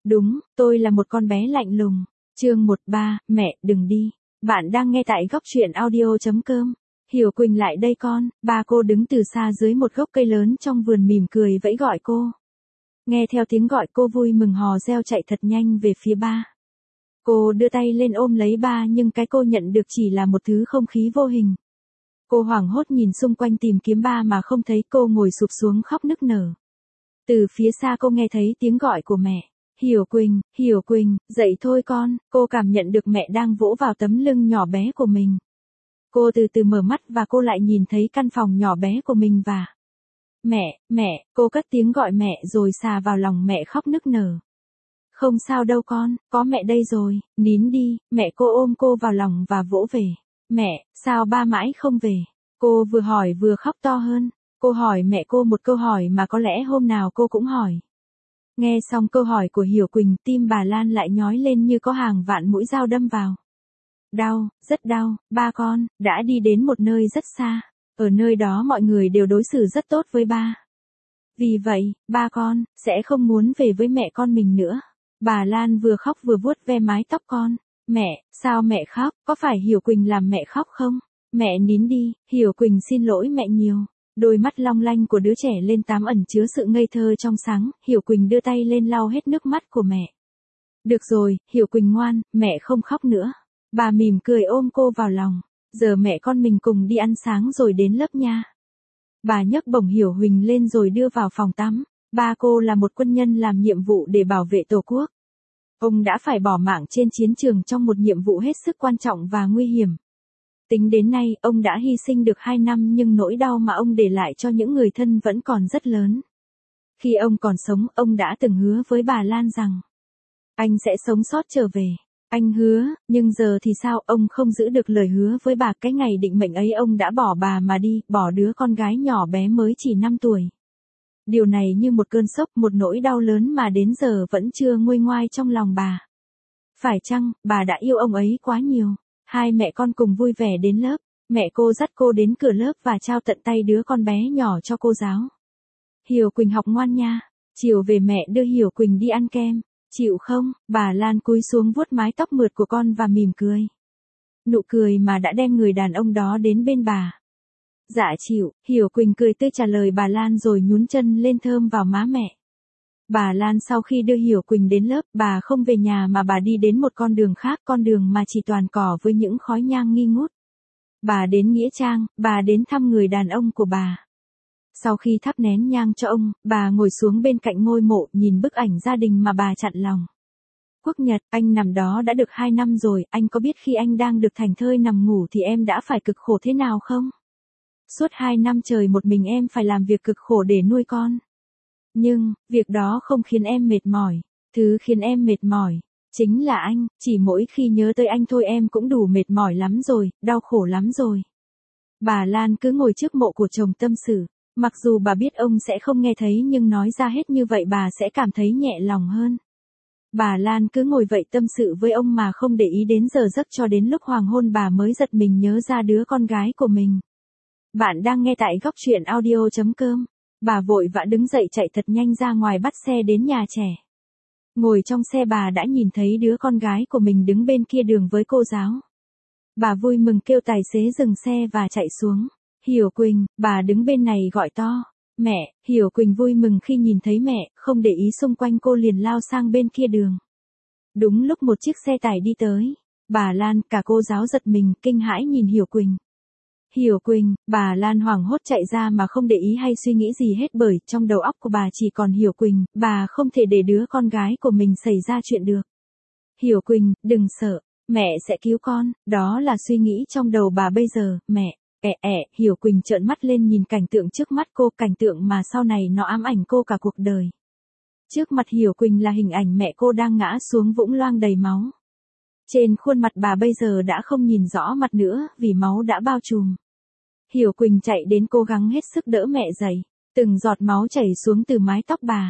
Đúng, tôi là một con bé lạnh lùng. Chương 13, mẹ, đừng đi. Bạn đang nghe tại góc truyện audio.com. Hiểu Quỳnh lại đây con, ba cô đứng từ xa dưới một gốc cây lớn trong vườn mỉm cười vẫy gọi cô. Nghe theo tiếng gọi cô vui mừng hò reo chạy thật nhanh về phía ba. Cô đưa tay lên ôm lấy ba nhưng cái cô nhận được chỉ là một thứ không khí vô hình. Cô hoảng hốt nhìn xung quanh tìm kiếm ba mà không thấy, cô ngồi sụp xuống khóc nức nở. Từ phía xa cô nghe thấy tiếng gọi của mẹ. Hiểu Quỳnh, dậy thôi con, cô cảm nhận được mẹ đang vỗ vào tấm lưng nhỏ bé của mình. Cô từ từ mở mắt và cô lại nhìn thấy căn phòng nhỏ bé của mình và... Mẹ, cô cất tiếng gọi mẹ rồi xà vào lòng mẹ khóc nức nở. Không sao đâu con, có mẹ đây rồi, nín đi, mẹ cô ôm cô vào lòng và vỗ về. Mẹ, sao ba mãi không về? Cô vừa hỏi vừa khóc to hơn. Cô hỏi mẹ cô một câu hỏi mà có lẽ hôm nào cô cũng hỏi. Nghe xong câu hỏi của Hiểu Quỳnh, tim bà Lan lại nhói lên như có hàng vạn mũi dao đâm vào. Đau, rất đau, ba con, đã đi đến một nơi rất xa. Ở nơi đó mọi người đều đối xử rất tốt với ba. Vì vậy, ba con, sẽ không muốn về với mẹ con mình nữa. Bà Lan vừa khóc vừa vuốt ve mái tóc con. Mẹ, sao mẹ khóc, có phải Hiểu Quỳnh làm mẹ khóc không? Mẹ nín đi, Hiểu Quỳnh xin lỗi mẹ nhiều. Đôi mắt long lanh của đứa trẻ lên tám ẩn chứa sự ngây thơ trong sáng, Hiểu Quỳnh đưa tay lên lau hết nước mắt của mẹ. Được rồi, Hiểu Quỳnh ngoan, mẹ không khóc nữa. Bà mỉm cười ôm cô vào lòng. Giờ mẹ con mình cùng đi ăn sáng rồi đến lớp nha. Bà nhấc bổng Hiểu Huỳnh lên rồi đưa vào phòng tắm. Ba cô là một quân nhân làm nhiệm vụ để bảo vệ Tổ quốc. Ông đã phải bỏ mạng trên chiến trường trong một nhiệm vụ hết sức quan trọng và nguy hiểm. Tính đến nay, ông đã hy sinh được 2 năm nhưng nỗi đau mà ông để lại cho những người thân vẫn còn rất lớn. Khi ông còn sống, ông đã từng hứa với bà Lan rằng anh sẽ sống sót trở về. Anh hứa, nhưng giờ thì sao, ông không giữ được lời hứa với bà. Cái ngày định mệnh ấy ông đã bỏ bà mà đi, bỏ đứa con gái nhỏ bé mới chỉ 5 tuổi. Điều này như một cơn sốc, một nỗi đau lớn mà đến giờ vẫn chưa nguôi ngoai trong lòng bà. Phải chăng, bà đã yêu ông ấy quá nhiều? Hai mẹ con cùng vui vẻ đến lớp. Mẹ cô dắt cô đến cửa lớp và trao tận tay đứa con bé nhỏ cho cô giáo. Hiểu Quỳnh học ngoan nha. Chiều về mẹ đưa Hiểu Quỳnh đi ăn kem. Chịu không? Bà Lan cúi xuống vuốt mái tóc mượt của con và mỉm cười. Nụ cười mà đã đem người đàn ông đó đến bên bà. Dạ chịu, Hiểu Quỳnh cười tươi trả lời bà Lan rồi nhún chân lên thơm vào má mẹ. Bà Lan sau khi đưa Hiểu Quỳnh đến lớp, bà không về nhà mà bà đi đến một con đường khác, con đường mà chỉ toàn cỏ với những khói nhang nghi ngút. Bà đến Nghĩa Trang, bà đến thăm người đàn ông của bà. Sau khi thắp nén nhang cho ông, bà ngồi xuống bên cạnh ngôi mộ nhìn bức ảnh gia đình mà bà chặn lòng. Quốc Nhật, anh nằm đó đã được 2 năm rồi, anh có biết khi anh đang được thảnh thơi nằm ngủ thì em đã phải cực khổ thế nào không? Suốt 2 năm trời một mình em phải làm việc cực khổ để nuôi con. Nhưng, việc đó không khiến em mệt mỏi. Thứ khiến em mệt mỏi, chính là anh, chỉ mỗi khi nhớ tới anh thôi em cũng đủ mệt mỏi lắm rồi, đau khổ lắm rồi. Bà Lan cứ ngồi trước mộ của chồng tâm sự. Mặc dù bà biết ông sẽ không nghe thấy nhưng nói ra hết như vậy bà sẽ cảm thấy nhẹ lòng hơn. Bà Lan cứ ngồi vậy tâm sự với ông mà không để ý đến giờ giấc cho đến lúc hoàng hôn bà mới giật mình nhớ ra đứa con gái của mình. Bạn đang nghe tại góc truyện audio.com. Bà vội vã đứng dậy chạy thật nhanh ra ngoài bắt xe đến nhà trẻ. Ngồi trong xe bà đã nhìn thấy đứa con gái của mình đứng bên kia đường với cô giáo. Bà vui mừng kêu tài xế dừng xe và chạy xuống. Hiểu Quỳnh, bà đứng bên này gọi to. Mẹ, Hiểu Quỳnh vui mừng khi nhìn thấy mẹ, không để ý xung quanh cô liền lao sang bên kia đường. Đúng lúc một chiếc xe tải đi tới. Bà Lan, cả cô giáo giật mình, kinh hãi nhìn Hiểu Quỳnh. Hiểu Quỳnh, bà Lan hoảng hốt chạy ra mà không để ý hay suy nghĩ gì hết bởi trong đầu óc của bà chỉ còn Hiểu Quỳnh, bà không thể để đứa con gái của mình xảy ra chuyện được. Hiểu Quỳnh, đừng sợ, mẹ sẽ cứu con, đó là suy nghĩ trong đầu bà bây giờ, mẹ. Hiểu Quỳnh trợn mắt lên nhìn cảnh tượng trước mắt cô, cảnh tượng mà sau này nó ám ảnh cô cả cuộc đời. Trước mặt Hiểu Quỳnh là hình ảnh mẹ cô đang ngã xuống vũng loang đầy máu. Trên khuôn mặt bà bây giờ đã không nhìn rõ mặt nữa vì máu đã bao trùm. Hiểu Quỳnh chạy đến cố gắng hết sức đỡ mẹ dậy. Từng giọt máu chảy xuống từ mái tóc bà.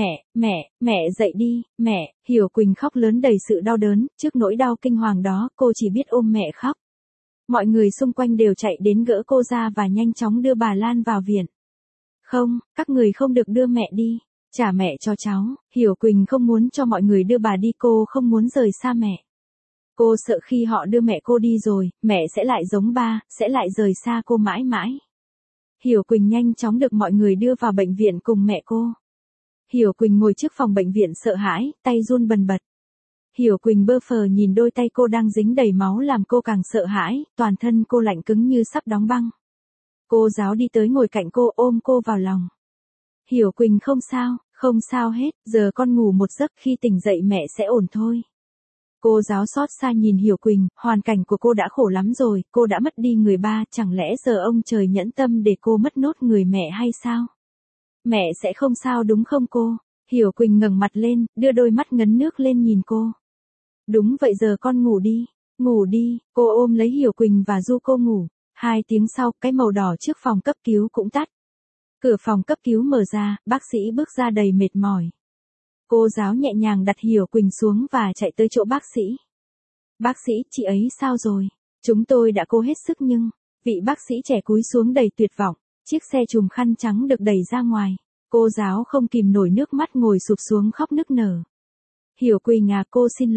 Mẹ dậy đi, mẹ, Hiểu Quỳnh khóc lớn đầy sự đau đớn, trước nỗi đau kinh hoàng đó, cô chỉ biết ôm mẹ khóc. Mọi người xung quanh đều chạy đến gỡ cô ra và nhanh chóng đưa bà Lan vào viện. Không, các người không được đưa mẹ đi. Trả mẹ cho cháu, Hiểu Quỳnh không muốn cho mọi người đưa bà đi, cô không muốn rời xa mẹ. Cô sợ khi họ đưa mẹ cô đi rồi, mẹ sẽ lại giống ba, sẽ lại rời xa cô mãi mãi. Hiểu Quỳnh nhanh chóng được mọi người đưa vào bệnh viện cùng mẹ cô. Hiểu Quỳnh ngồi trước phòng bệnh viện sợ hãi, tay run bần bật. Hiểu Quỳnh bơ phờ nhìn đôi tay cô đang dính đầy máu làm cô càng sợ hãi, toàn thân cô lạnh cứng như sắp đóng băng. Cô giáo đi tới ngồi cạnh cô ôm cô vào lòng. Hiểu Quỳnh không sao hết, giờ con ngủ một giấc, khi tỉnh dậy mẹ sẽ ổn thôi. Cô giáo xót xa nhìn Hiểu Quỳnh, hoàn cảnh của cô đã khổ lắm rồi, cô đã mất đi người ba, chẳng lẽ giờ ông trời nhẫn tâm để cô mất nốt người mẹ hay sao? Mẹ sẽ không sao đúng không cô? Hiểu Quỳnh ngẩng mặt lên, đưa đôi mắt ngấn nước lên nhìn cô. Đúng vậy, giờ con ngủ đi, cô ôm lấy Hiểu Quỳnh và du cô ngủ. 2 tiếng sau, cái màu đỏ trước phòng cấp cứu cũng tắt. Cửa phòng cấp cứu mở ra, bác sĩ bước ra đầy mệt mỏi. Cô giáo nhẹ nhàng đặt Hiểu Quỳnh xuống và chạy tới chỗ bác sĩ. Bác sĩ, chị ấy sao rồi? Chúng tôi đã cố hết sức nhưng... Vị bác sĩ trẻ cúi xuống đầy tuyệt vọng. Chiếc xe chùm khăn trắng được đẩy ra ngoài. Cô giáo không kìm nổi nước mắt ngồi sụp xuống khóc nức nở. Hiểu Quỳnh à, cô xin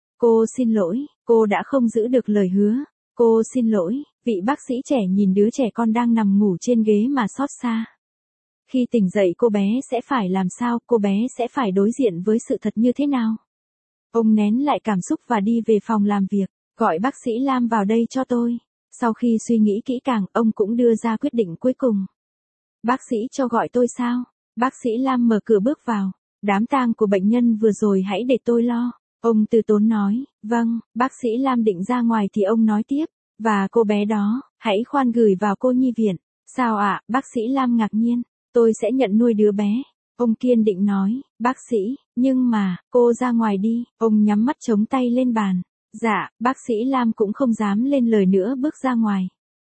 lỗi, cô đã không giữ được lời hứa. Cô xin lỗi, vị bác sĩ trẻ nhìn đứa trẻ con đang nằm ngủ trên ghế mà xót xa. Khi tỉnh dậy cô bé sẽ phải làm sao, cô bé sẽ phải đối diện với sự thật như thế nào? Ông nén lại cảm xúc và đi về phòng làm việc, gọi bác sĩ Lam vào đây cho tôi. Sau khi suy nghĩ kỹ càng, ông cũng đưa ra quyết định cuối cùng. Bác sĩ cho gọi tôi sao? Bác sĩ Lam mở cửa bước vào. Đám tang của bệnh nhân vừa rồi hãy để tôi lo. Ông từ tốn nói, vâng, bác sĩ Lam định ra ngoài thì ông nói tiếp. Và cô bé đó, hãy khoan gửi vào cô nhi viện. Sao ạ? Bác sĩ Lam ngạc nhiên. Tôi sẽ nhận nuôi đứa bé. Ông kiên định nói, bác sĩ, nhưng mà, cô ra ngoài đi. Ông nhắm mắt chống tay lên bàn. Dạ, bác sĩ Lam cũng không dám lên lời nữa bước ra ngoài.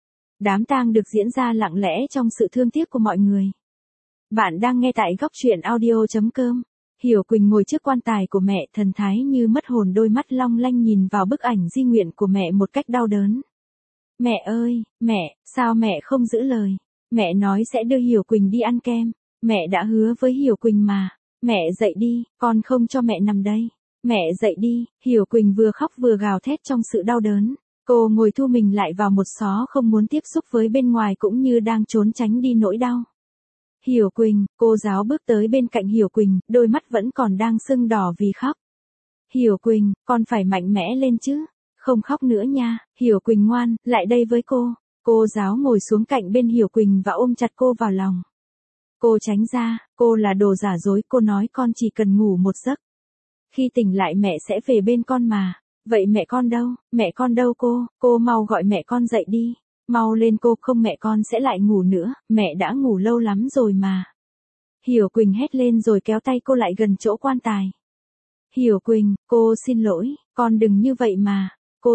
Đám tang được diễn ra lặng lẽ trong sự thương tiếc của mọi người. Bạn đang nghe tại góc truyện audio.com. Hiểu Quỳnh ngồi trước quan tài của mẹ, thần thái như mất hồn, đôi mắt long lanh nhìn vào bức ảnh di nguyện của mẹ một cách đau đớn. Mẹ ơi, mẹ, sao mẹ không giữ lời? Mẹ nói sẽ đưa Hiểu Quỳnh đi ăn kem. Mẹ đã hứa với Hiểu Quỳnh mà. Mẹ dậy đi, con không cho mẹ nằm đây. Mẹ dậy đi, Hiểu Quỳnh vừa khóc vừa gào thét trong sự đau đớn. Cô ngồi thu mình lại vào một xó, không muốn tiếp xúc với bên ngoài cũng như đang trốn tránh đi nỗi đau. Hiểu Quỳnh, cô giáo bước tới bên cạnh Hiểu Quỳnh, đôi mắt vẫn còn đang sưng đỏ vì khóc. Hiểu Quỳnh, con phải mạnh mẽ lên chứ. Không khóc nữa nha, Hiểu Quỳnh ngoan, lại đây với cô. Cô giáo ngồi xuống cạnh bên Hiểu Quỳnh và ôm chặt cô vào lòng. Cô tránh ra, cô là đồ giả dối, cô nói con chỉ cần ngủ một giấc. Khi tỉnh lại mẹ sẽ về bên con mà. Vậy mẹ con đâu cô mau gọi mẹ con dậy đi. Mau lên cô, không mẹ con sẽ lại ngủ nữa, mẹ đã ngủ lâu lắm rồi mà. Hiểu Quỳnh hét lên rồi kéo tay cô lại gần chỗ quan tài. Hiểu Quỳnh, cô xin lỗi, con đừng như vậy mà.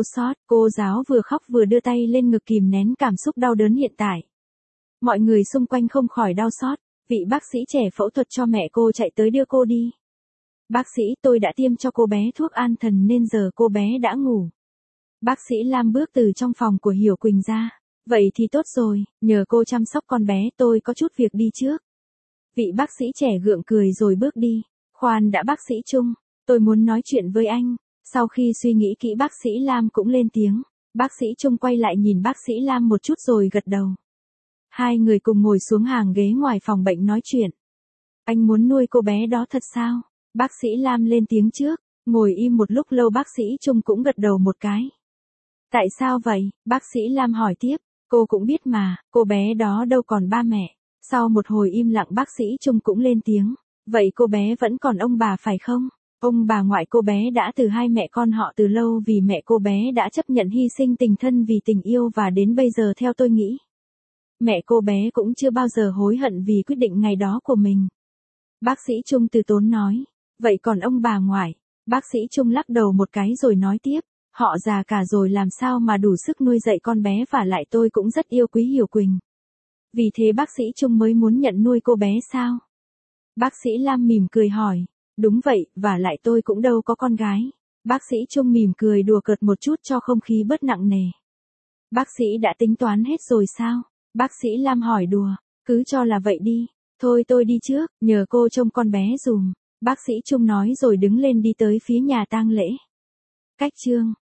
Cô giáo vừa khóc vừa đưa tay lên ngực kìm nén cảm xúc đau đớn hiện tại. Mọi người xung quanh không khỏi đau xót, vị bác sĩ trẻ phẫu thuật cho mẹ cô chạy tới đưa cô đi. Bác sĩ, tôi đã tiêm cho cô bé thuốc an thần nên giờ cô bé đã ngủ. Bác sĩ Lam bước từ trong phòng của Hiểu Quỳnh ra. Vậy thì tốt rồi, nhờ cô chăm sóc con bé, tôi có chút việc đi trước. Vị bác sĩ trẻ gượng cười rồi bước đi. Khoan đã bác sĩ Trung, tôi muốn nói chuyện với anh. Sau khi suy nghĩ kỹ bác sĩ Lam cũng lên tiếng. Bác sĩ Trung quay lại nhìn bác sĩ Lam một chút rồi gật đầu. Hai người cùng ngồi xuống hàng ghế ngoài phòng bệnh nói chuyện. Anh muốn nuôi cô bé đó thật sao? Bác sĩ Lam lên tiếng trước. Ngồi im một lúc lâu bác sĩ Trung cũng gật đầu một cái. Tại sao vậy? Bác sĩ Lam hỏi tiếp. Cô cũng biết mà, cô bé đó đâu còn ba mẹ. Sau một hồi im lặng bác sĩ Trung cũng lên tiếng. Vậy cô bé vẫn còn ông bà phải không? Ông bà ngoại cô bé đã từ hai mẹ con họ từ lâu vì mẹ cô bé đã chấp nhận hy sinh tình thân vì tình yêu và đến bây giờ theo tôi nghĩ. Mẹ cô bé cũng chưa bao giờ hối hận vì quyết định ngày đó của mình. Bác sĩ Trung từ tốn nói. Vậy còn ông bà ngoại? Bác sĩ Trung lắc đầu một cái rồi nói tiếp. Họ già cả rồi làm sao mà đủ sức nuôi dạy con bé và lại tôi cũng rất yêu quý Hiểu Quỳnh. Vì thế bác sĩ Trung mới muốn nhận nuôi cô bé sao? Bác sĩ Lam mỉm cười hỏi. Đúng vậy, và lại tôi cũng đâu có con gái. Bác sĩ Trung mỉm cười đùa cợt một chút cho không khí bớt nặng nề. Bác sĩ đã tính toán hết rồi sao? Bác sĩ Lam hỏi đùa. Cứ cho là vậy đi. Thôi tôi đi trước, nhờ cô trông con bé dùm. Bác sĩ Trung nói rồi đứng lên đi tới phía nhà tang lễ. Cách chương